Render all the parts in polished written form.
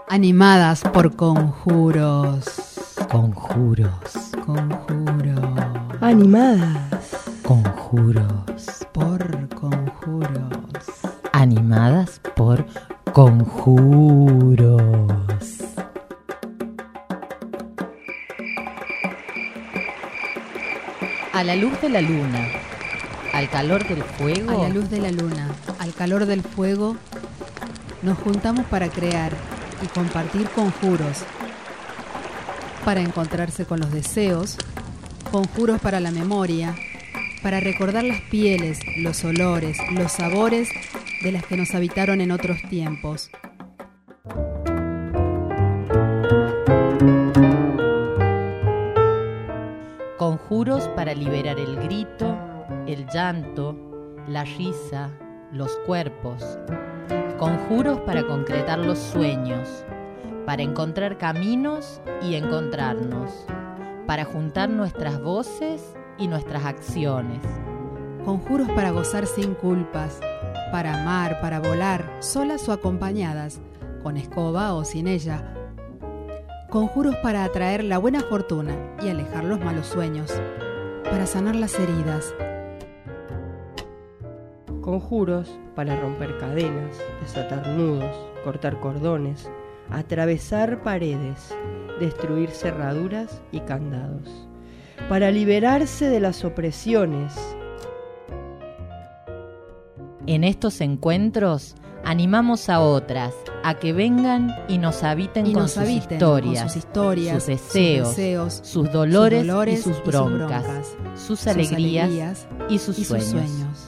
Animadas por conjuros. Conjuros. Conjuros. Animadas. Conjuros. Por conjuros. Animadas por conjuros. A la luz de la luna, al calor del fuego. A la luz de la luna, al calor del fuego, nos juntamos para crear y compartir conjuros, para encontrarse con los deseos, conjuros para la memoria, para recordar las pieles, los olores, los sabores de las que nos habitaron en otros tiempos. Conjuros para liberar el grito, el llanto, la risa, los cuerpos. Conjuros para concretar los sueños, para encontrar caminos y encontrarnos, para juntar nuestras voces y nuestras acciones. Conjuros para gozar sin culpas, para amar, para volar, solas o acompañadas, con escoba o sin ella. Conjuros para atraer la buena fortuna y alejar los malos sueños, para sanar las heridas. Conjuros para romper cadenas, desatar nudos, cortar cordones, atravesar paredes, destruir cerraduras y candados, para liberarse de las opresiones. En estos encuentros animamos a otras a que vengan y nos habiten con sus historias, sus deseos, sus dolores y sus broncas, sus alegrías y sus sueños.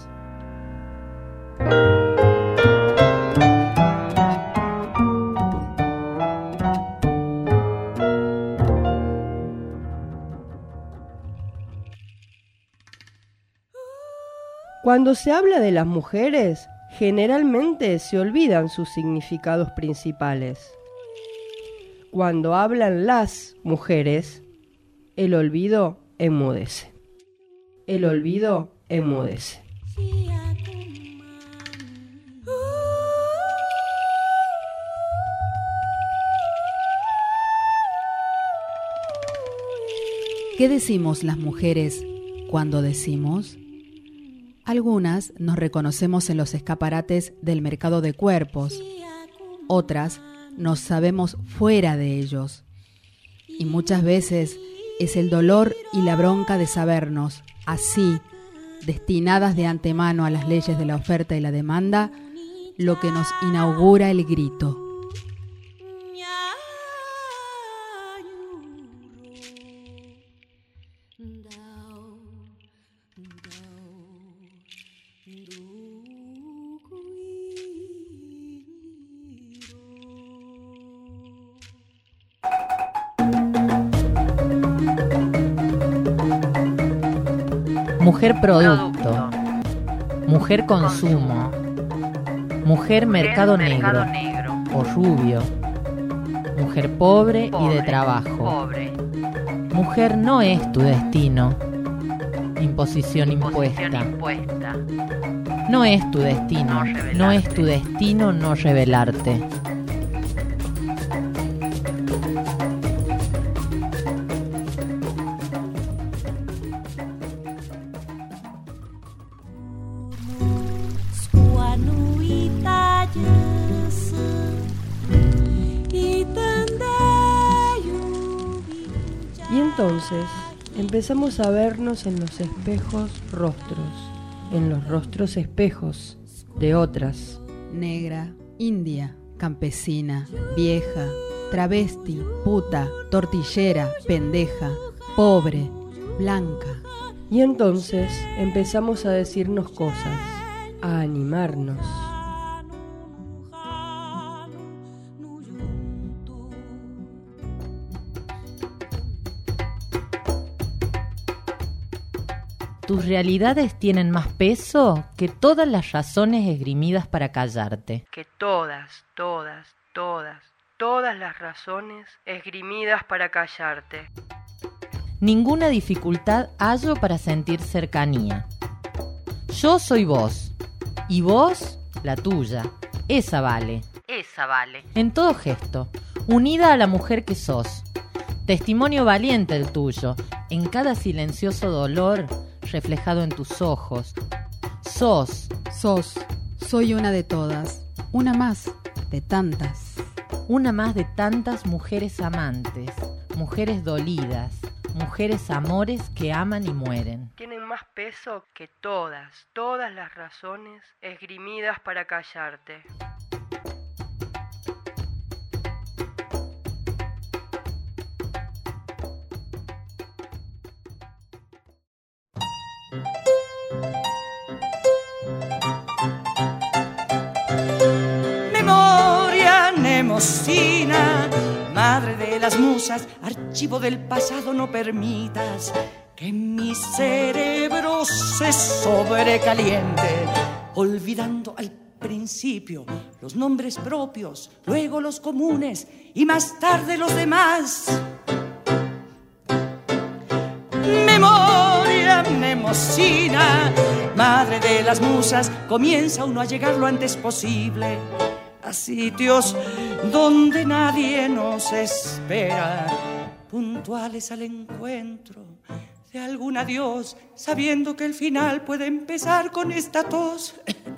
Cuando se habla de las mujeres, generalmente se olvidan sus significados principales. Cuando hablan las mujeres, el olvido enmudece. El olvido enmudece. ¿Qué decimos las mujeres cuando decimos? Algunas nos reconocemos en los escaparates del mercado de cuerpos, otras nos sabemos fuera de ellos. Y muchas veces es el dolor y la bronca de sabernos así, destinadas de antemano a las leyes de la oferta y la demanda, lo que nos inaugura el grito. Mujer producto, mujer consumo, mujer mercado negro o rubio, mujer pobre y de trabajo. Mujer no es tu destino, imposición impuesta. No es tu destino, no es tu destino no rebelarte. Y entonces empezamos a vernos en los espejos rostros, en los rostros espejos de otras. Negra, india, campesina, vieja, travesti, puta, tortillera, pendeja, pobre, blanca. Y entonces empezamos a decirnos cosas, a animarnos. Tus realidades tienen más peso que todas las razones esgrimidas para callarte. Que todas las razones esgrimidas para callarte. Ninguna dificultad hallo para sentir cercanía. Yo soy vos, y vos la tuya. Esa vale. En todo gesto, unida a la mujer que sos. Testimonio valiente el tuyo, en cada silencioso dolor reflejado en tus ojos. Sos, soy una de todas, una más de tantas. una más de tantas mujeres amantes, mujeres dolidas, mujeres amores que aman y mueren. Tienen más peso que todas las razones esgrimidas para callarte. Memoria nemosina, madre de las musas, archivo del pasado, no permitas que mi cerebro se sobrecaliente, olvidando al principio los nombres propios, luego los comunes y más tarde los demás. Memoria nemosina, madre de las musas, comienza uno a llegar lo antes posible a sitios donde nadie nos espera, puntuales al encuentro de algún adiós, sabiendo que el final puede empezar con esta tos.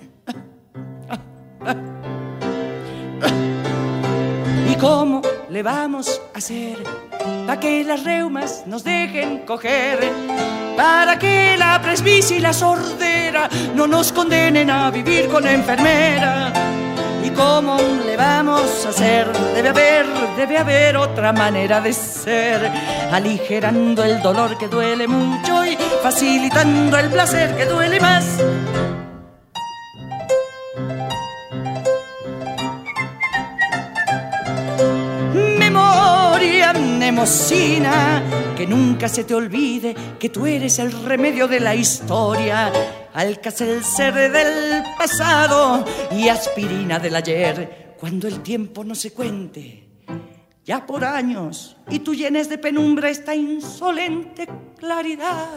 ¿Y cómo le vamos a hacer para que las reumas nos dejen coger? Para que la presbicia y la sordera no nos condenen a vivir con enfermera. ¿Y cómo le vamos a hacer? Debe haber otra manera de ser, aligerando el dolor que duele mucho y facilitando el placer que duele más. Memoria nemosina, que nunca se te olvide que tú eres el remedio de la historia, Alka-Seltzer del pasado y aspirina del ayer, cuando el tiempo no se cuente ya por años y tú llenes de penumbra esta insolente claridad.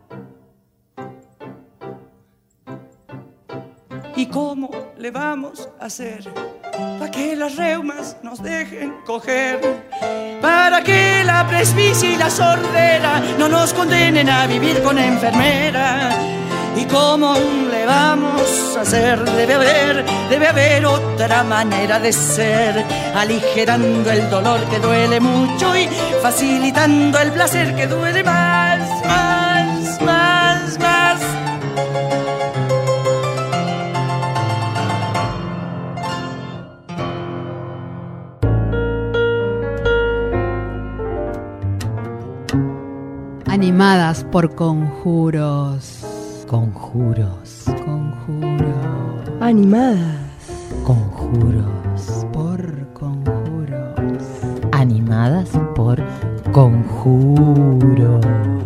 ¿Y cómo le vamos a hacer para que las reumas nos dejen coger? Para que la presbicia y la sordera no nos condenen a vivir con enfermera. ¿Y cómo le vamos a hacer? Debe haber otra manera de ser, aligerando el dolor que duele mucho y facilitando el placer que duele más. Animadas por conjuros. Conjuros. Animadas Conjuros. Por conjuros. Animadas por conjuros.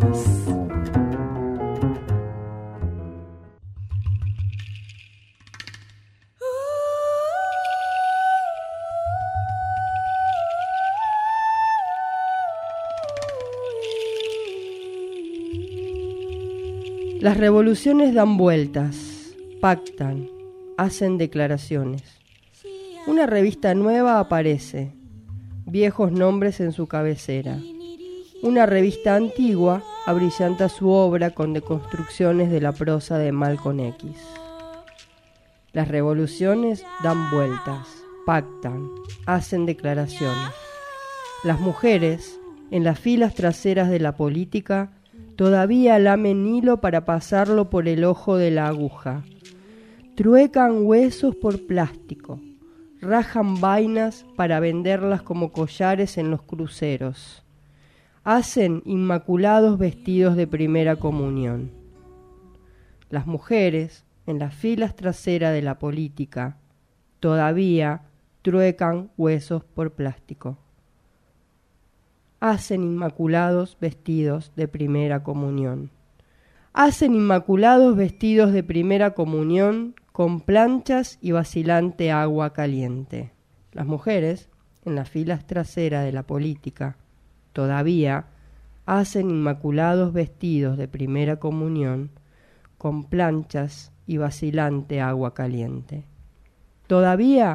Las revoluciones dan vueltas, pactan, hacen declaraciones. Una revista nueva aparece, viejos nombres en su cabecera. Una revista antigua abrillanta su obra con deconstrucciones de la prosa de Malcolm X. Las revoluciones dan vueltas, pactan, hacen declaraciones. Las mujeres, en las filas traseras de la política, todavía lamen hilo para pasarlo por el ojo de la aguja. Truecan huesos por plástico. Rajan vainas para venderlas como collares en los cruceros. Hacen inmaculados vestidos de primera comunión. Las mujeres, en las filas traseras de la política, todavía truecan huesos por plástico. Hacen inmaculados vestidos de primera comunión. Hacen inmaculados vestidos de primera comunión con planchas y vacilante agua caliente. Las mujeres, en las filas traseras de la política, todavía hacen inmaculados vestidos de primera comunión con planchas y vacilante agua caliente. Todavía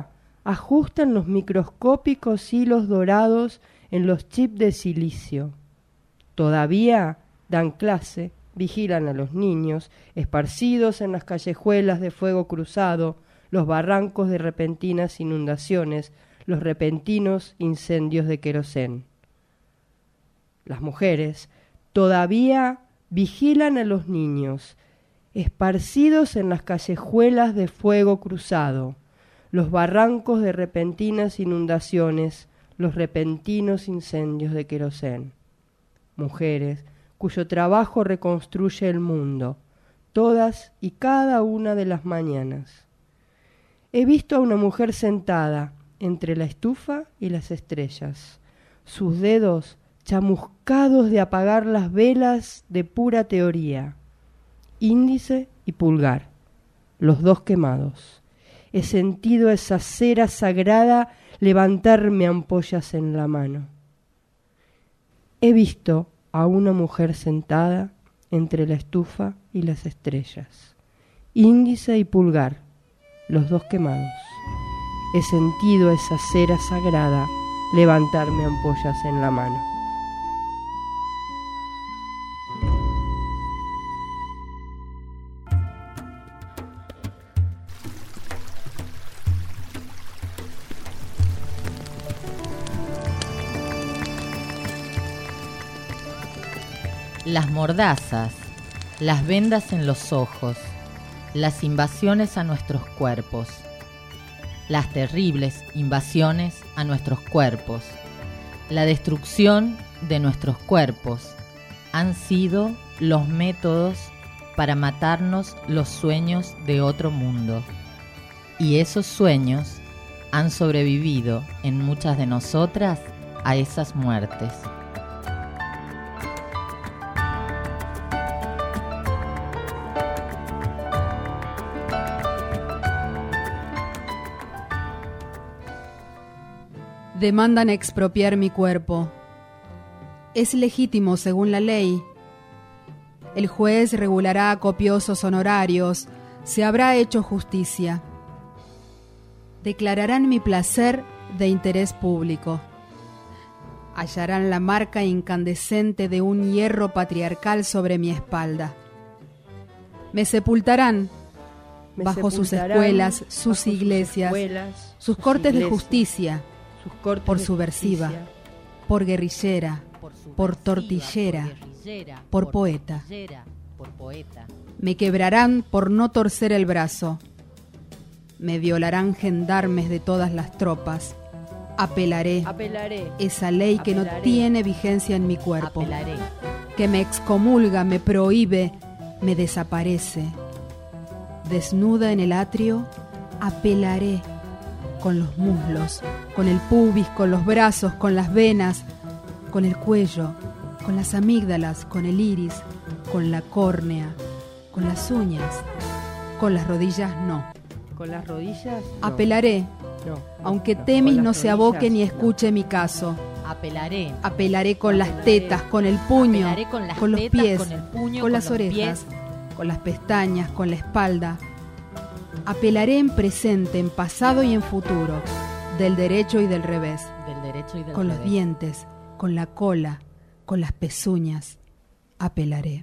ajustan los microscópicos hilos dorados en los chips de silicio. Todavía dan clase, vigilan a los niños, esparcidos en las callejuelas de fuego cruzado, los barrancos de repentinas inundaciones, los repentinos incendios de querosén. Las mujeres todavía vigilan a los niños, esparcidos en las callejuelas de fuego cruzado, los barrancos de repentinas inundaciones, los repentinos incendios de querosén. Mujeres cuyo trabajo reconstruye el mundo, todas y cada una de las mañanas. He visto a una mujer sentada entre la estufa y las estrellas, sus dedos chamuscados de apagar las velas de pura teoría, índice y pulgar, los dos quemados. He sentido esa cera sagrada levantarme ampollas en la mano. He visto a una mujer sentada entre la estufa y las estrellas, índice y pulgar, los dos quemados. He sentido esa cera sagrada levantarme ampollas en la mano. Las mordazas, las vendas en los ojos, las invasiones a nuestros cuerpos, las terribles invasiones a nuestros cuerpos, la destrucción de nuestros cuerpos, han sido los métodos para matarnos los sueños de otro mundo. Y esos sueños han sobrevivido en muchas de nosotras a esas muertes. Demandan expropiar mi cuerpo. Es legítimo según la ley. El juez regulará copiosos honorarios, se habrá hecho justicia. Declararán mi placer de interés público. Hallarán la marca incandescente de un hierro patriarcal sobre mi espalda. Me sepultarán bajo sus escuelas, sus iglesias, sus cortes de justicia, por subversiva, por guerrillera, por tortillera, por poeta. Me quebrarán por no torcer el brazo. Me violarán gendarmes de todas las tropas. Apelaré esa ley que no tiene vigencia en mi cuerpo, que me excomulga, me prohíbe, me desaparece. Desnuda en el atrio, apelaré con los muslos, con el pubis, con los brazos, con las venas, con el cuello, con las amígdalas, con el iris, con la córnea, con las uñas, con las rodillas no. ¿Con las rodillas? No. Apelaré, aunque Temis no se aboque ni escuche mi caso. Apelaré con las tetas, con el puño, con los pies, con las orejas, con las pestañas, con la espalda. Apelaré en presente, en pasado y en futuro, del derecho y del revés, con los dientes, con la cola, con las pezuñas. Apelaré.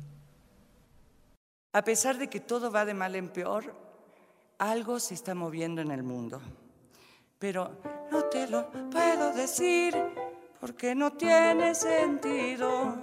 A pesar de que todo va de mal en peor, algo se está moviendo en el mundo. Pero no te lo puedo decir porque no tiene sentido.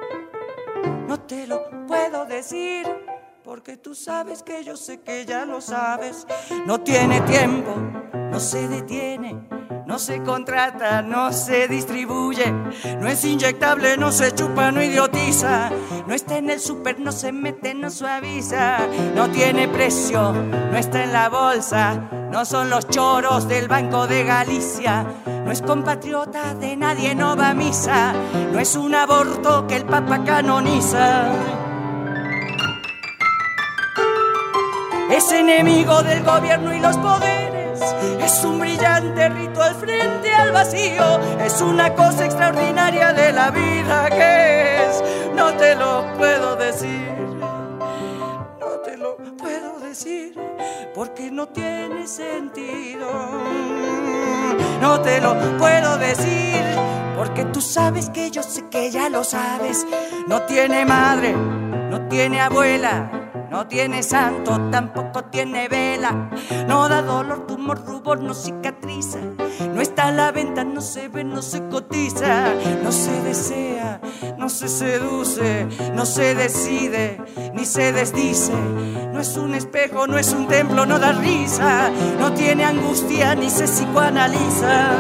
No te lo puedo decir porque tú sabes que yo sé que ya lo sabes. No tiene tiempo, no se detiene, no se contrata, no se distribuye, no es inyectable, no se chupa, no idiotiza, no está en el súper, no se mete, no suaviza, no tiene precio, no está en la bolsa, no son los choros del Banco de Galicia, no es compatriota de nadie, no va a misa, no es un aborto que el Papa canoniza. Es enemigo del gobierno y los poderes, es un brillante ritual frente al vacío, es una cosa extraordinaria de la vida que es. No te lo puedo decir, no te lo puedo decir, porque no tiene sentido. no te lo puedo decir, porque tú sabes que yo sé que ya lo sabes. No tiene madre, no tiene abuela, no tiene santo, tampoco tiene vela. No da dolor, tumor, rubor, no cicatriza. No está a la venta, no se ve, no se cotiza. No se desea, no se seduce, no se decide, ni se desdice. No es un espejo, no es un templo, no da risa. No tiene angustia, ni se psicoanaliza.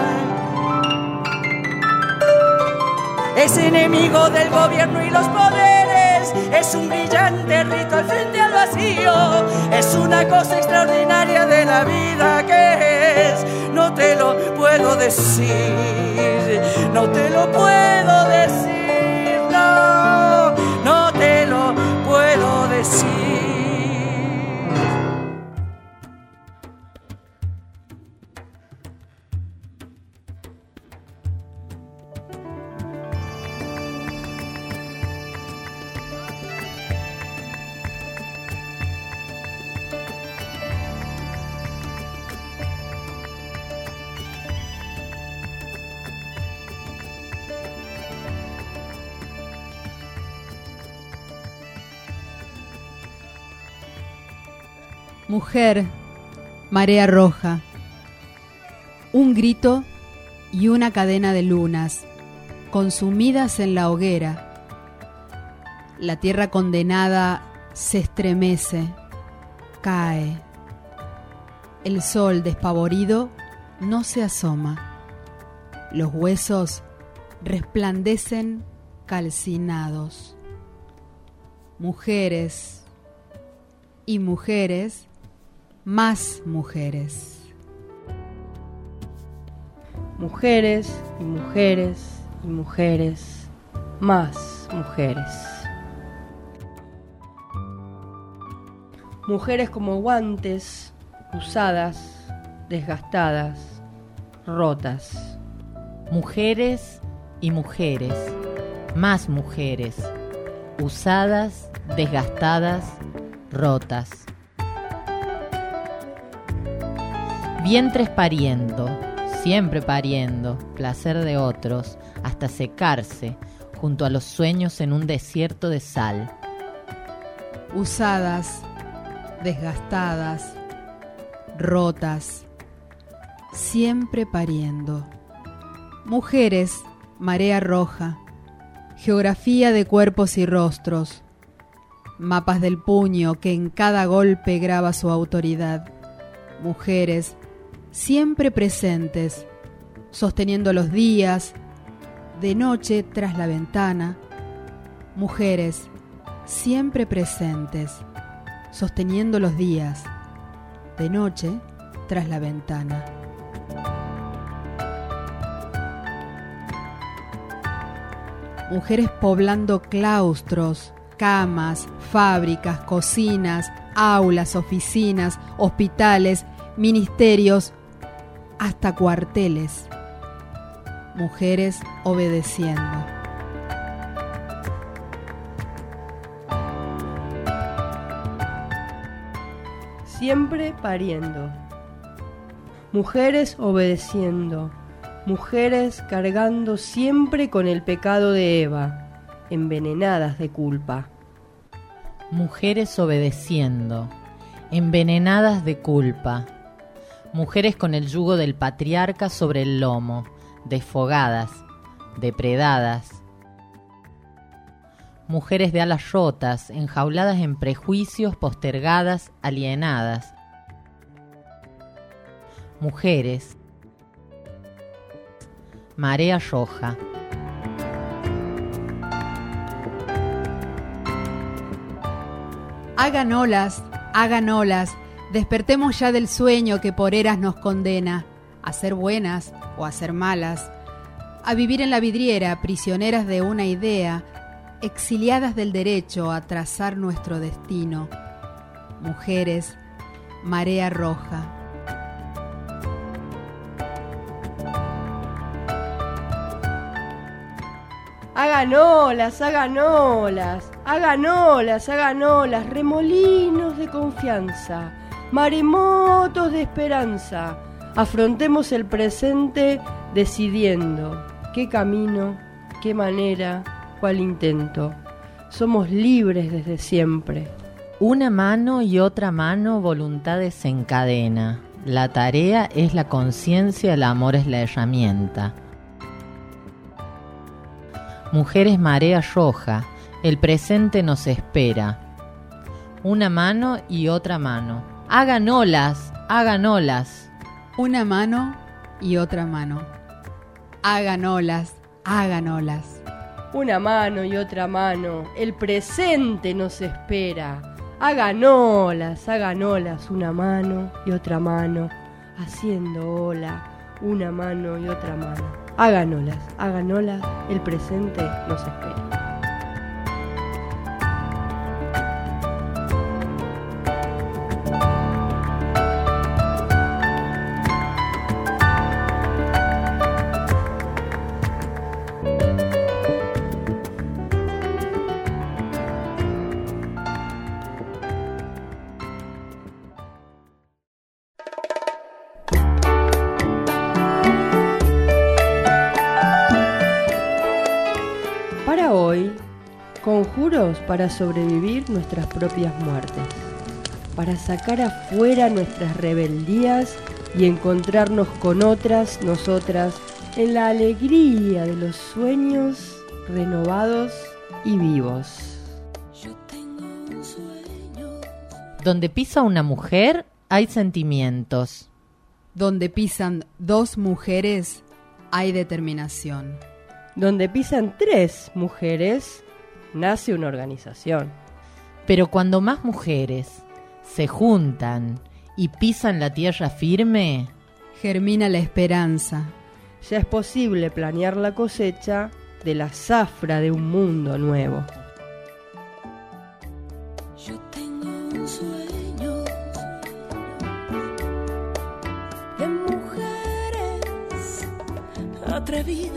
Es enemigo del gobierno y los poderes. Es un brillante ritual frente al vacío. Es una cosa extraordinaria de la vida que es. No te lo puedo decir, no te lo puedo decir, no, no te lo puedo decir. Mujer, marea roja, un grito y una cadena de lunas, consumidas en la hoguera. La tierra condenada se estremece, cae. El sol despavorido no se asoma. Los huesos resplandecen calcinados. Mujeres y mujeres, más mujeres. Mujeres y mujeres y mujeres, más mujeres. Mujeres como guantes, usadas, desgastadas, rotas. Mujeres y mujeres, más mujeres, usadas, desgastadas, rotas. Vientres pariendo, siempre pariendo, placer de otros, hasta secarse, junto a los sueños en un desierto de sal. Usadas, desgastadas, rotas, siempre pariendo. Mujeres, marea roja, geografía de cuerpos y rostros, mapas del puño que en cada golpe graba su autoridad. Mujeres, siempre presentes, sosteniendo los días, de noche tras la ventana. Mujeres, siempre presentes, sosteniendo los días, de noche tras la ventana. Mujeres poblando claustros, camas, fábricas, cocinas, aulas, oficinas, hospitales, ministerios, hasta cuarteles. Mujeres obedeciendo. Siempre pariendo. Mujeres obedeciendo. Mujeres cargando siempre con el pecado de Eva, envenenadas de culpa. Mujeres obedeciendo, envenenadas de culpa. Mujeres con el yugo del patriarca sobre el lomo, desfogadas, depredadas. Mujeres de alas rotas, enjauladas en prejuicios, postergadas, alienadas. Mujeres, marea roja. Hagan olas, despertemos ya del sueño que por eras nos condena, a ser buenas o a ser malas, a vivir en la vidriera, prisioneras de una idea, exiliadas del derecho a trazar nuestro destino. Mujeres, marea roja. Hagan olas, hagan olas, hagan olas, hagan olas, remolinos de confianza, maremotos de esperanza, Afrontemos el presente decidiendo qué camino, qué manera, cuál intento. Somos libres desde siempre. Una mano y otra mano, voluntad desencadena. La tarea es la conciencia, el amor es la herramienta. Mujeres marea roja, el presente nos espera. Una mano y otra mano. Hagan olas, hagan olas. Una mano y otra mano. Hagan olas, hagan olas. Una mano y otra mano, el presente nos espera. Hagan olas, una mano y otra mano, haciendo ola, una mano y otra mano. Hagan olas, el presente nos espera. Para hoy, conjuros para sobrevivir nuestras propias muertes, para sacar afuera nuestras rebeldías y encontrarnos con otras, nosotras, en la alegría de los sueños renovados y vivos. Donde pisa una mujer, hay sentimientos. Donde pisan dos mujeres, hay determinación. Donde pisan 3 mujeres, nace una organización. Pero cuando más mujeres se juntan y pisan la tierra firme, germina la esperanza. Ya es posible planear la cosecha de la zafra de un mundo nuevo. Yo tengo un sueño de mujeres atrevidas,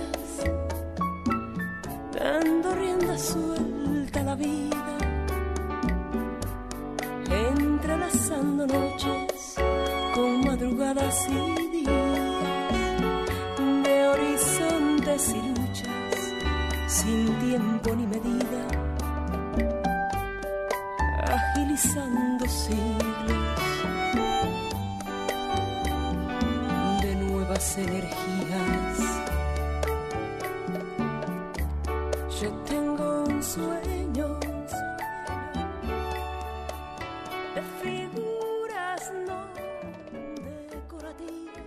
dando rienda suelta a la vida, entrelazando noches con madrugadas y días, de horizontes y luchas, sin tiempo ni medida, agilizando siglos de nuevas energías. Yo tengo un sueño de figuras no decorativas.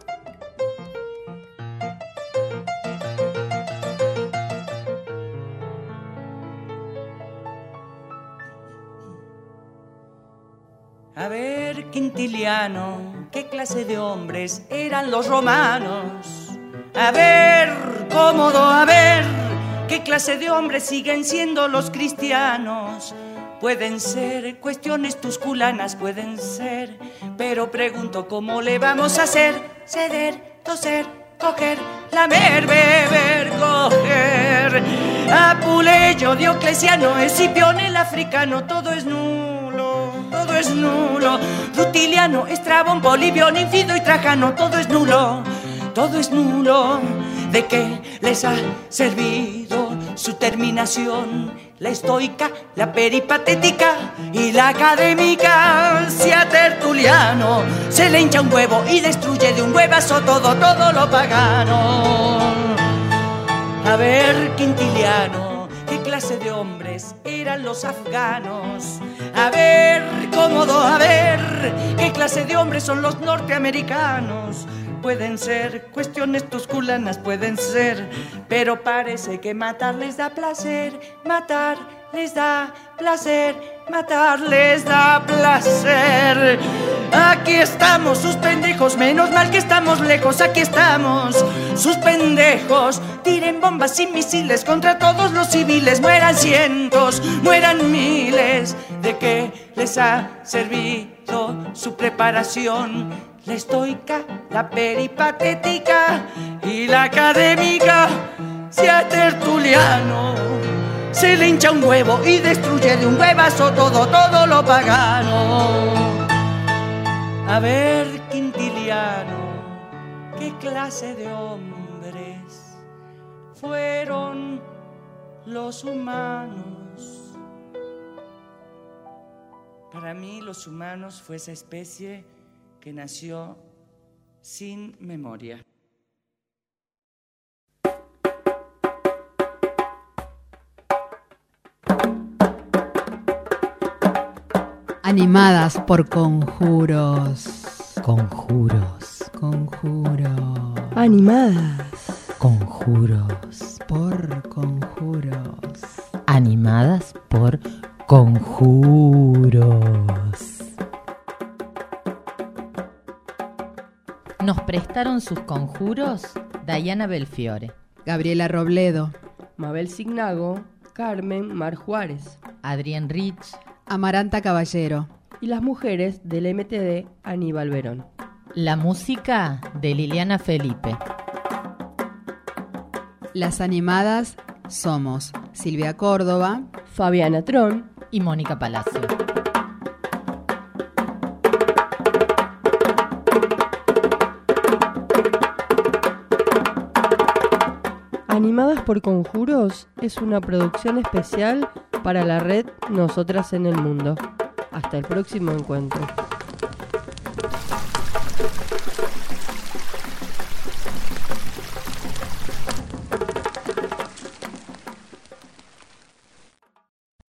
A ver, Quintiliano, ¿qué clase de hombres eran los romanos? A ver, Cómodo, a ver, ¿qué clase de hombres siguen siendo los cristianos? Pueden ser cuestiones tusculanas, pueden ser, pero pregunto cómo le vamos a hacer. Ceder, toser, coger, lamer, beber, coger. Apuleyo, Diocleciano, Escipión el africano, todo es nulo, todo es nulo. Rutiliano, Estrabón, Polibio, Ninfido y Trajano, todo es nulo, todo es nulo. ¿De qué les ha servido su terminación? La estoica, la peripatética y la académica. Si a Tertuliano se le hincha un huevo y destruye de un huevazo todo lo pagano. A ver, Quintiliano, ¿qué clase de hombres eran los afganos? A ver, Cómodo, a ver, ¿qué clase de hombres son los norteamericanos? Pueden ser cuestiones tusculanas, pueden ser, pero parece que matar les da placer, matar les da placer, matar les da placer. Aquí estamos, sus pendejos, menos mal que estamos lejos, aquí estamos, sus pendejos. Tiren bombas y misiles contra todos los civiles, mueran cientos, mueran miles. ¿De qué les ha servido su preparación? La estoica, la peripatética y la académica. Si a Tertuliano se le hincha un huevo y destruye de un huevazo todo lo pagano. A ver, Quintiliano, clase de hombres fueron los humanos? Para mí los humanos fue esa especie que nació sin memoria. Animadas por conjuros. Conjuros. Conjuros. Animadas. Conjuros. Por conjuros. Animadas por conjuros. Nos prestaron sus conjuros Diana Belfiore, Gabriela Robledo. Mabel Signago, Carmen Mar Juárez. Adrián Rich, Amaranta Caballero. Y las mujeres del MTD, Aníbal Verón. la música de Liliana Felipe. Las animadas somos Silvia Córdoba, Fabiana Tron y Mónica Palacio. Animadas por Conjuros es una producción especial para la red Nosotras en el Mundo. Hasta el próximo encuentro.